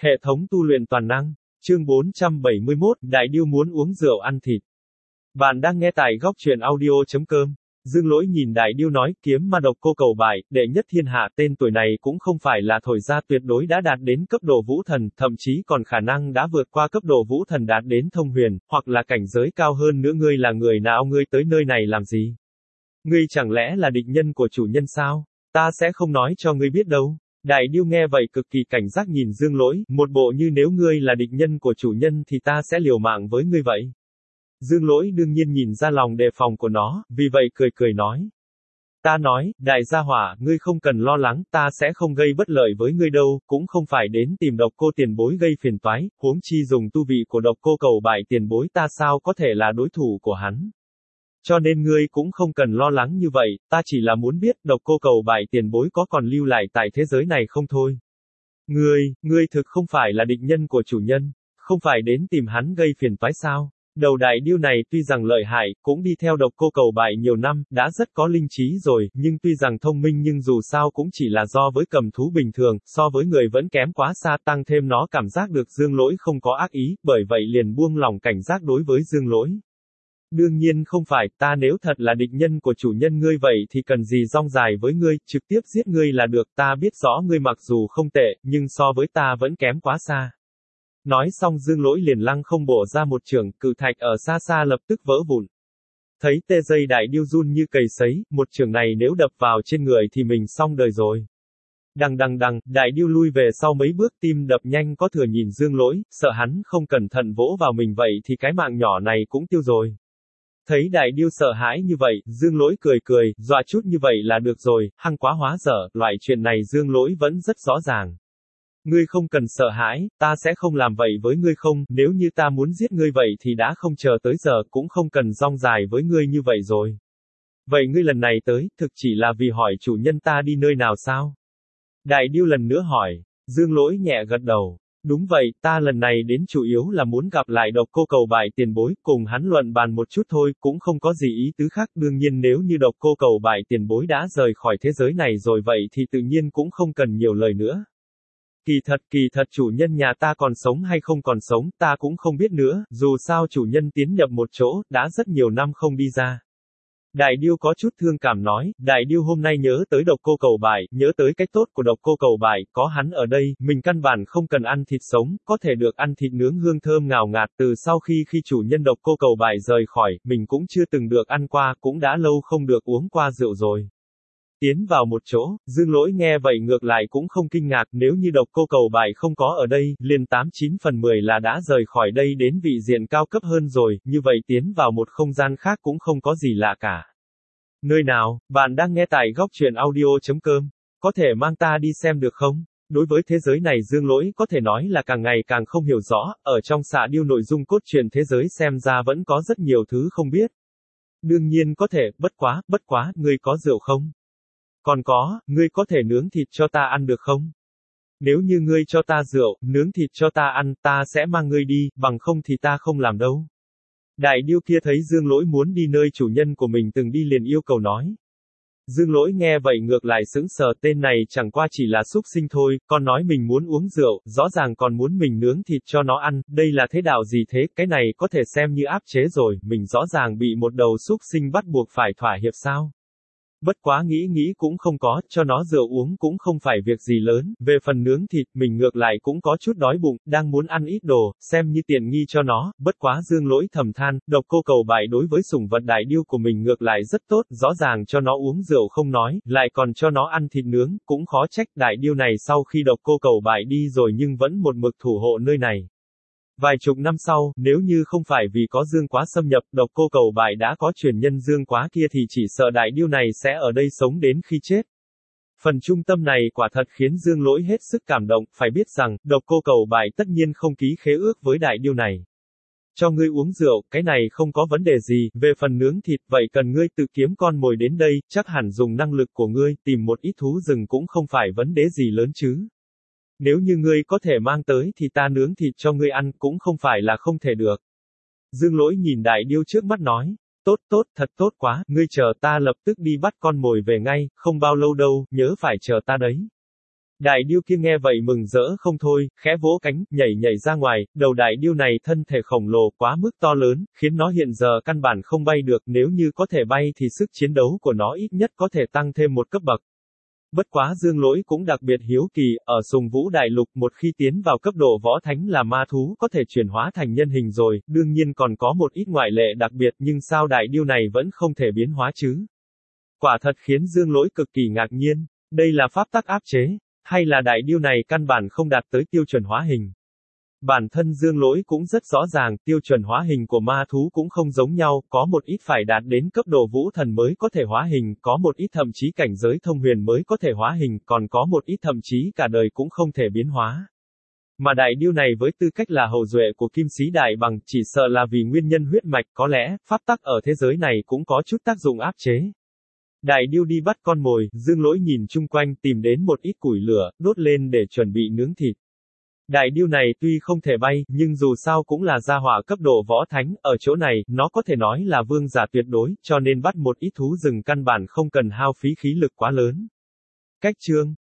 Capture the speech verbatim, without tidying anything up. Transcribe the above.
Hệ thống tu luyện toàn năng. Chương bốn trăm bảy mươi mốt, Đại Điêu muốn uống rượu ăn thịt. Bạn đang nghe tại góc truyện audio.com. Dương Lỗi nhìn Đại Điêu nói, kiếm ma độc cô cầu bại, đệ nhất thiên hạ, tên tuổi này cũng không phải là thổi ra, tuyệt đối đã đạt đến cấp độ vũ thần, thậm chí còn khả năng đã vượt qua cấp độ vũ thần đạt đến thông huyền, hoặc là cảnh giới cao hơn nữa. Ngươi là người nào, ngươi tới nơi này làm gì? Ngươi chẳng lẽ là địch nhân của chủ nhân sao? Ta sẽ không nói cho ngươi biết đâu. Đại Điêu nghe vậy cực kỳ cảnh giác nhìn Dương Lỗi, một bộ như nếu ngươi là địch nhân của chủ nhân thì ta sẽ liều mạng với ngươi vậy. Dương Lỗi đương nhiên nhìn ra lòng đề phòng của nó, vì vậy cười cười nói. Ta nói, đại gia hỏa, ngươi không cần lo lắng, ta sẽ không gây bất lợi với ngươi đâu, cũng không phải đến tìm độc cô tiền bối gây phiền toái, huống chi dùng tu vị của độc cô cầu bại tiền bối ta sao có thể là đối thủ của hắn. Cho nên ngươi cũng không cần lo lắng như vậy, ta chỉ là muốn biết độc cô cầu bại tiền bối có còn lưu lại tại thế giới này không thôi. Ngươi, ngươi thực không phải là địch nhân của chủ nhân, không phải đến tìm hắn gây phiền toái sao? Đầu Đại Điêu này tuy rằng lợi hại, cũng đi theo độc cô cầu bại nhiều năm, đã rất có linh trí rồi, nhưng tuy rằng thông minh nhưng dù sao cũng chỉ là do với cầm thú bình thường, so với người vẫn kém quá xa, tăng thêm nó cảm giác được Dương Lỗi không có ác ý, bởi vậy liền buông lòng cảnh giác đối với Dương Lỗi. Đương nhiên không phải, ta nếu thật là địch nhân của chủ nhân ngươi vậy thì cần gì rong dài với ngươi, trực tiếp giết ngươi là được, ta biết rõ ngươi mặc dù không tệ, nhưng so với ta vẫn kém quá xa. Nói xong Dương Lỗi liền lăng không bổ ra một chưởng, cự thạch ở xa xa lập tức vỡ vụn. Thấy tê dây Đại Điêu run như cầy sấy, một chưởng này nếu đập vào trên người thì mình xong đời rồi. Đằng đằng đằng, Đại Điêu lui về sau mấy bước, tim đập nhanh có thừa nhìn Dương Lỗi, sợ hắn không cẩn thận vỗ vào mình vậy thì cái mạng nhỏ này cũng tiêu rồi. Thấy Đại Điêu sợ hãi như vậy, Dương Lỗi cười cười, dọa chút như vậy là được rồi, hăng quá hóa dở, loại chuyện này Dương Lỗi vẫn rất rõ ràng. Ngươi không cần sợ hãi, ta sẽ không làm vậy với ngươi không, nếu như ta muốn giết ngươi vậy thì đã không chờ tới giờ, cũng không cần rong dài với ngươi như vậy rồi. Vậy ngươi lần này tới, thực chỉ là vì hỏi chủ nhân ta đi nơi nào sao? Đại Điêu lần nữa hỏi, Dương Lỗi nhẹ gật đầu. Đúng vậy, ta lần này đến chủ yếu là muốn gặp lại độc cô cầu bại tiền bối, cùng hắn luận bàn một chút thôi, cũng không có gì ý tứ khác. Đương nhiên nếu như độc cô cầu bại tiền bối đã rời khỏi thế giới này rồi vậy thì tự nhiên cũng không cần nhiều lời nữa. Kỳ thật, kỳ thật chủ nhân nhà ta còn sống hay không còn sống, ta cũng không biết nữa, dù sao chủ nhân tiến nhập một chỗ, đã rất nhiều năm không đi ra. Đại Điêu có chút thương cảm nói, Đại Điêu hôm nay nhớ tới độc cô cầu bại, nhớ tới cái tốt của độc cô cầu bại, có hắn ở đây, mình căn bản không cần ăn thịt sống, có thể được ăn thịt nướng hương thơm ngào ngạt. Từ sau khi khi chủ nhân độc cô cầu bại rời khỏi, mình cũng chưa từng được ăn qua, cũng đã lâu không được uống qua rượu rồi. Tiến vào một chỗ, Dương Lỗi nghe vậy ngược lại cũng không kinh ngạc, nếu như độc cô cầu bại không có ở đây, liền tám chín phần mười là đã rời khỏi đây đến vị diện cao cấp hơn rồi, như vậy tiến vào một không gian khác cũng không có gì lạ cả. Nơi nào, bạn đang nghe tại góc truyện audio.com, có thể mang ta đi xem được không? Đối với thế giới này Dương Lỗi có thể nói là càng ngày càng không hiểu rõ, ở trong Xạ Điêu nội dung cốt truyện thế giới xem ra vẫn có rất nhiều thứ không biết. Đương nhiên có thể, bất quá, bất quá, ngươi có rượu không? Còn có, ngươi có thể nướng thịt cho ta ăn được không? Nếu như ngươi cho ta rượu, nướng thịt cho ta ăn, ta sẽ mang ngươi đi, bằng không thì ta không làm đâu. Đại Điêu kia thấy Dương Lỗi muốn đi nơi chủ nhân của mình từng đi liền yêu cầu nói. Dương Lỗi nghe vậy ngược lại sững sờ, tên này chẳng qua chỉ là súc sinh thôi, còn nói mình muốn uống rượu, rõ ràng còn muốn mình nướng thịt cho nó ăn, đây là thế đạo gì thế, cái này có thể xem như áp chế rồi, mình rõ ràng bị một đầu súc sinh bắt buộc phải thỏa hiệp sao? Bất quá nghĩ nghĩ cũng không có, cho nó rượu uống cũng không phải việc gì lớn, về phần nướng thịt, mình ngược lại cũng có chút đói bụng, đang muốn ăn ít đồ, xem như tiện nghi cho nó, bất quá Dương Lỗi thầm than, độc cô cầu bại đối với sủng vật Đại Điêu của mình ngược lại rất tốt, rõ ràng cho nó uống rượu không nói, lại còn cho nó ăn thịt nướng, cũng khó trách Đại Điêu này sau khi độc cô cầu bại đi rồi nhưng vẫn một mực thủ hộ nơi này. Vài chục năm sau, nếu như không phải vì có Dương Quá xâm nhập, độc cô cầu bại đã có truyền nhân Dương Quá kia thì chỉ sợ Đại Điêu này sẽ ở đây sống đến khi chết. Phần trung tâm này quả thật khiến Dương Lỗi hết sức cảm động, phải biết rằng, độc cô cầu bại tất nhiên không ký khế ước với Đại Điêu này. Cho ngươi uống rượu, cái này không có vấn đề gì, về phần nướng thịt, vậy cần ngươi tự kiếm con mồi đến đây, chắc hẳn dùng năng lực của ngươi, tìm một ít thú rừng cũng không phải vấn đề gì lớn chứ. Nếu như ngươi có thể mang tới thì ta nướng thịt cho ngươi ăn cũng không phải là không thể được. Dương Lỗi nhìn Đại Điêu trước mắt nói, tốt tốt, thật tốt quá, ngươi chờ ta lập tức đi bắt con mồi về ngay, không bao lâu đâu, nhớ phải chờ ta đấy. Đại điêu kia nghe vậy mừng rỡ không thôi, khẽ vỗ cánh, nhảy nhảy ra ngoài, đầu đại điêu này thân thể khổng lồ quá mức to lớn, khiến nó hiện giờ căn bản không bay được, nếu như có thể bay thì sức chiến đấu của nó ít nhất có thể tăng thêm một cấp bậc. Bất quá Dương Lỗi cũng đặc biệt hiếu kỳ, ở Sùng Vũ Đại Lục một khi tiến vào cấp độ võ thánh là ma thú có thể chuyển hóa thành nhân hình rồi, đương nhiên còn có một ít ngoại lệ đặc biệt nhưng sao đại điêu này vẫn không thể biến hóa chứ? Quả thật khiến Dương Lỗi cực kỳ ngạc nhiên, đây là pháp tắc áp chế, hay là đại điêu này căn bản không đạt tới tiêu chuẩn hóa hình? Bản thân Dương Lỗi cũng rất rõ ràng, tiêu chuẩn hóa hình của ma thú cũng không giống nhau, có một ít phải đạt đến cấp độ vũ thần mới có thể hóa hình, có một ít thậm chí cảnh giới thông huyền mới có thể hóa hình, còn có một ít thậm chí cả đời cũng không thể biến hóa. Mà đại điêu này với tư cách là hậu duệ của Kim Sĩ Đại Bằng, chỉ sợ là vì nguyên nhân huyết mạch, có lẽ, pháp tắc ở thế giới này cũng có chút tác dụng áp chế. Đại điêu đi bắt con mồi, Dương Lỗi nhìn chung quanh tìm đến một ít củi lửa, đốt lên để chuẩn bị nướng thịt. Đại điêu này tuy không thể bay, nhưng dù sao cũng là gia hỏa cấp độ võ thánh, ở chỗ này, nó có thể nói là vương giả tuyệt đối, cho nên bắt một ít thú rừng căn bản không cần hao phí khí lực quá lớn. Cách chương